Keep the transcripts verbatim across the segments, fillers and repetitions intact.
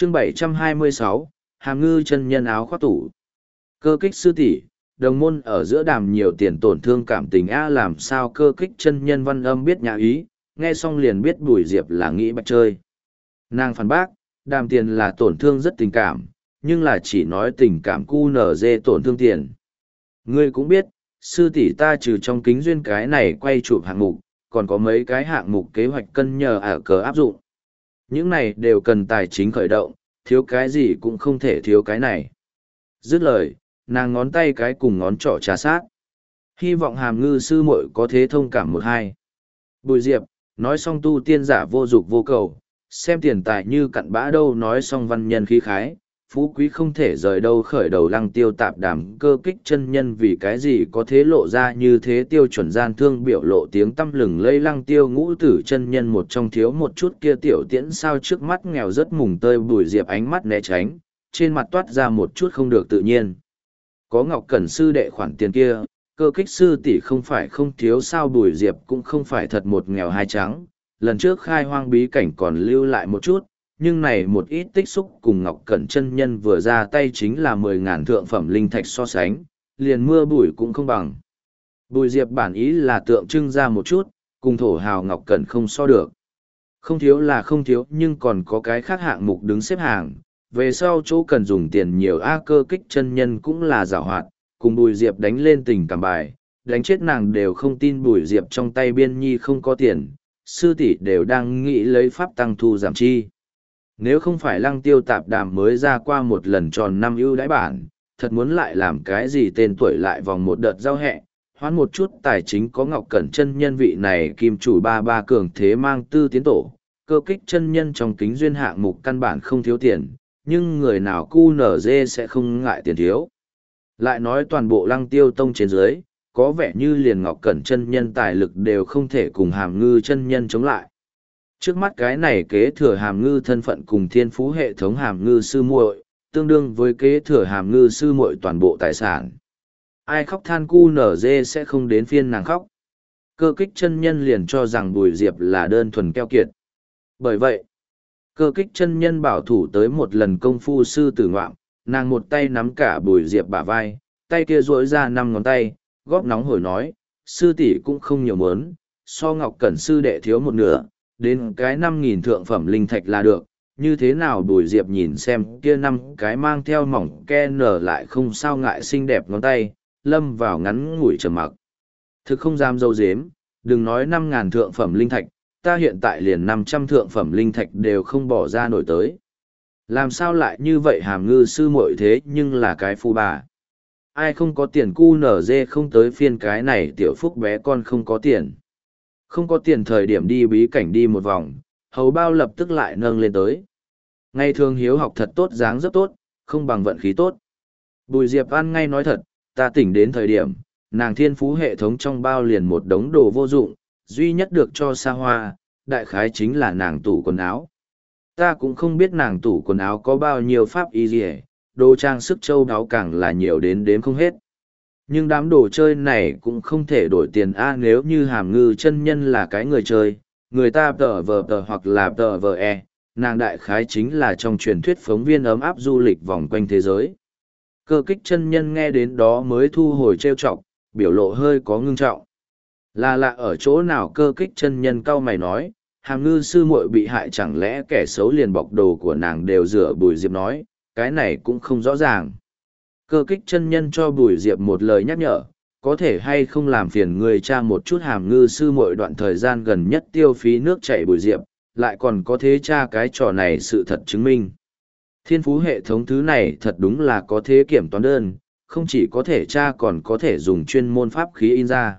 Chương bảy trăm hai mươi sáu, Hàm Ngư chân nhân áo khoác tủ. Cơ kích sư tỷ, đồng môn ở giữa đàm nhiều tiền tổn thương cảm tình a, làm sao cơ kích chân nhân văn âm biết nhà ý, nghe xong liền biết Bùi Diệp là nghĩ bạch chơi. Nàng phản bác, đàm tiền là tổn thương rất tình cảm, nhưng là chỉ nói tình cảm cu nở dê tổn thương tiền. Ngươi cũng biết, sư tỷ ta trừ trong kính duyên cái này quay chụp hạng mục, còn có mấy cái hạng mục kế hoạch cân nhờ ở cờ áp dụng. Những này đều cần tài chính khởi động, thiếu cái gì cũng không thể thiếu cái này. Dứt lời, nàng ngón tay cái cùng ngón trỏ trà sát. Hy vọng Hàm Ngư sư muội có thế thông cảm một hai. Bùi Diệp, nói xong tu tiên giả vô dục vô cầu, xem tiền tài như cặn bã đâu, nói xong văn nhân khí khái, phú quý không thể rời đâu khởi đầu lăng tiêu tạp đàm cơ kích chân nhân vì cái gì có thế lộ ra như thế tiêu chuẩn gian thương biểu lộ tiếng tăm lừng lây lăng tiêu ngũ tử chân nhân một trong thiếu một chút kia tiểu tiễn sao trước mắt nghèo rất mùng tơi. Bùi Diệp ánh mắt né tránh, trên mặt toát ra một chút không được tự nhiên. Có Ngọc Cẩn sư đệ khoản tiền kia, cơ kích sư tỷ không phải không thiếu sao. Bùi Diệp cũng không phải thật một nghèo hai trắng, lần trước khai hoang bí cảnh còn lưu lại một chút, nhưng này một ít tích xúc cùng Ngọc Cẩn chân nhân vừa ra tay chính là mười ngàn thượng phẩm linh thạch so sánh, liền mưa bụi cũng không bằng. Bùi Diệp bản ý là tượng trưng ra một chút, cùng thổ hào Ngọc Cẩn không so được. Không thiếu là không thiếu, nhưng còn có cái khác hạng mục đứng xếp hàng, về sau chỗ cần dùng tiền nhiều. A cơ kích chân nhân cũng là giảo hoạt, cùng Bùi Diệp đánh lên tình cảm bài, đánh chết nàng đều không tin Bùi Diệp trong tay biên nhi không có tiền, sư tỷ đều đang nghĩ lấy pháp tăng thu giảm chi. Nếu không phải lăng tiêu tạp đàm mới ra qua một lần tròn năm ưu đãi bản, thật muốn lại làm cái gì tên tuổi lại vòng một đợt giao hẹ, hoán một chút tài chính có Ngọc Cẩn chân nhân vị này kim chủ ba ba cường thế mang tư tiến tổ, cơ kích chân nhân trong kính duyên hạng mục căn bản không thiếu tiền, nhưng người nào cu nở dê sẽ không ngại tiền thiếu. Lại nói toàn bộ lăng tiêu tông trên dưới, có vẻ như liền Ngọc Cẩn chân nhân tài lực đều không thể cùng Hàm Ngư chân nhân chống lại. Trước mắt cái này kế thừa Hàm Ngư thân phận cùng thiên phú hệ thống Hàm Ngư sư muội, tương đương với kế thừa Hàm Ngư sư muội toàn bộ tài sản. Ai khóc than cu nở dê sẽ không đến phiên nàng khóc. Cơ kích chân nhân liền cho rằng Bùi Diệp là đơn thuần keo kiệt. Bởi vậy, cơ kích chân nhân bảo thủ tới một lần công phu sư tử ngoạm, nàng một tay nắm cả Bùi Diệp bả vai, tay kia duỗi ra năm ngón tay, góp nóng hổi nói, sư tỷ cũng không nhiều mớn, so Ngọc Cẩn sư đệ thiếu một nửa, đến cái năm nghìn thượng phẩm linh thạch là được, như thế nào? Bùi Diệp nhìn xem kia năm cái mang theo mỏng ke nở lại không sao ngại xinh đẹp ngón tay, lâm vào ngắn ngủi trầm mặc. Thực không dám dâu dếm, đừng nói năm ngàn thượng phẩm linh thạch, ta hiện tại liền năm trăm thượng phẩm linh thạch đều không bỏ ra nổi tới. Làm sao lại như vậy? Hàm Ngư sư muội thế nhưng là cái phu bà. Ai không có tiền cu nở dê không tới phiên cái này tiểu phúc bé con không có tiền. Không có tiền thời điểm đi bí cảnh đi một vòng, hầu bao lập tức lại nâng lên tới. Ngày thường hiếu học thật tốt dáng rất tốt, không bằng vận khí tốt. Bùi Diệp ăn ngay nói thật, ta tỉnh đến thời điểm, nàng thiên phú hệ thống trong bao liền một đống đồ vô dụng, duy nhất được cho xa hoa, đại khái chính là nàng tủ quần áo. Ta cũng không biết nàng tủ quần áo có bao nhiêu pháp y gì, đồ trang sức châu đáo càng là nhiều đến đếm không hết. Nhưng đám đồ chơi này cũng không thể đổi tiền a. Nếu như Hàm Ngư chân nhân là cái người chơi, người ta tờ vờ tờ hoặc là tờ vờ e, nàng đại khái chính là trong truyền thuyết phóng viên ấm áp du lịch vòng quanh thế giới. Cơ kích chân nhân nghe đến đó mới thu hồi trêu chọc, biểu lộ hơi có ngưng trọng. Là lạ ở chỗ nào? Cơ kích chân nhân cau mày nói, Hàm Ngư sư muội bị hại chẳng lẽ kẻ xấu liền bọc đồ của nàng đều rửa? Bùi Diệp nói, cái này cũng không rõ ràng. Cơ kích chân nhân cho Bùi Diệp một lời nhắc nhở, có thể hay không làm phiền người cha một chút Hàm Ngư sư muội đoạn thời gian gần nhất tiêu phí nước chảy. Bùi Diệp, lại còn có thế cha cái trò này sự thật chứng minh. Thiên phú hệ thống thứ này thật đúng là có thế kiểm toán đơn, không chỉ có thể tra còn có thể dùng chuyên môn pháp khí in ra.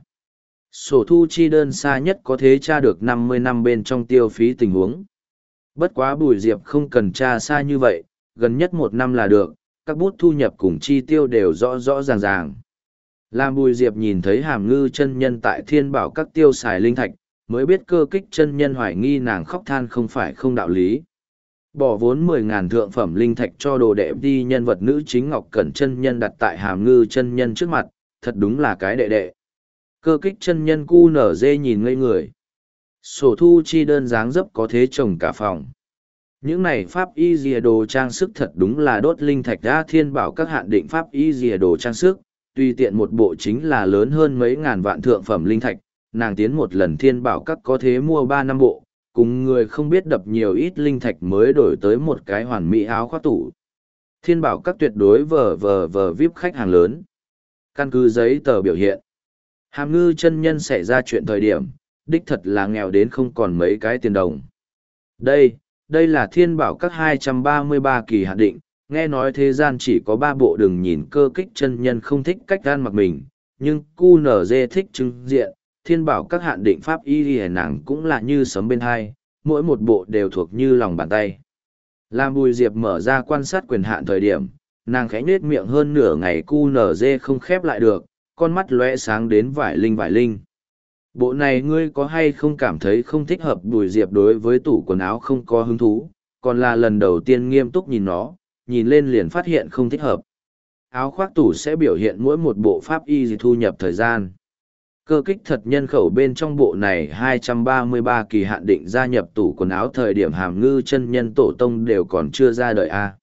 Sổ thu chi đơn xa nhất có thế tra được năm mươi năm bên trong tiêu phí tình huống. Bất quá Bùi Diệp không cần tra xa như vậy, gần nhất một năm là được, các bút thu nhập cùng chi tiêu đều rõ rõ ràng ràng. Làm Bùi Diệp nhìn thấy Hàm Ngư chân nhân tại thiên bảo các tiêu xài linh thạch, mới biết cơ kích chân nhân hoài nghi nàng khóc than không phải không đạo lý. Bỏ vốn mười ngàn thượng phẩm linh thạch cho đồ đệ đi nhân vật nữ chính Ngọc Cẩn chân nhân đặt tại Hàm Ngư chân nhân trước mặt, thật đúng là cái đệ đệ. Cơ kích chân nhân cu nở dê nhìn ngây người. Sổ thu chi đơn dáng dấp có thế trồng cả phòng. Những này pháp y dìa đồ trang sức thật đúng là đốt linh thạch ra thiên bảo các hạn định pháp y dìa đồ trang sức, tùy tiện một bộ chính là lớn hơn mấy ngàn vạn thượng phẩm linh thạch, nàng tiến một lần thiên bảo các có thế mua ba năm bộ, cùng người không biết đập nhiều ít linh thạch mới đổi tới một cái hoàn mỹ áo khoác tủ. Thiên bảo các tuyệt đối vờ vờ vờ víp khách hàng lớn. Căn cứ giấy tờ biểu hiện. Hàm ngư chân nhân xảy ra chuyện thời điểm, đích thật là nghèo đến không còn mấy cái tiền đồng. Đây, đây là thiên bảo các hai trăm ba mươi ba kỳ hạn định, nghe nói thế gian chỉ có ba bộ đừng nhìn cơ kích chân nhân không thích cách gan mặc mình, nhưng cu nở dê thích trưng diện, thiên bảo các hạn định pháp y ghi nàng cũng là như sấm bên hai, mỗi một bộ đều thuộc như lòng bàn tay. Làm Bùi Diệp mở ra quan sát quyền hạn thời điểm, nàng khẽ nhếch miệng hơn nửa ngày cu nở dê không khép lại được, con mắt lóe sáng đến vải linh vải linh. Bộ này ngươi có hay không cảm thấy không thích hợp? Bùi Diệp đối với tủ quần áo không có hứng thú, còn là lần đầu tiên nghiêm túc nhìn nó, nhìn lên liền phát hiện không thích hợp. Áo khoác tủ sẽ biểu hiện mỗi một bộ pháp y thu nhập thời gian. Cơ kích thật nhân khẩu bên trong bộ này hai trăm ba mươi ba kỳ hạn định gia nhập tủ quần áo thời điểm hàm ngư chân nhân tổ tông đều còn chưa ra đời A.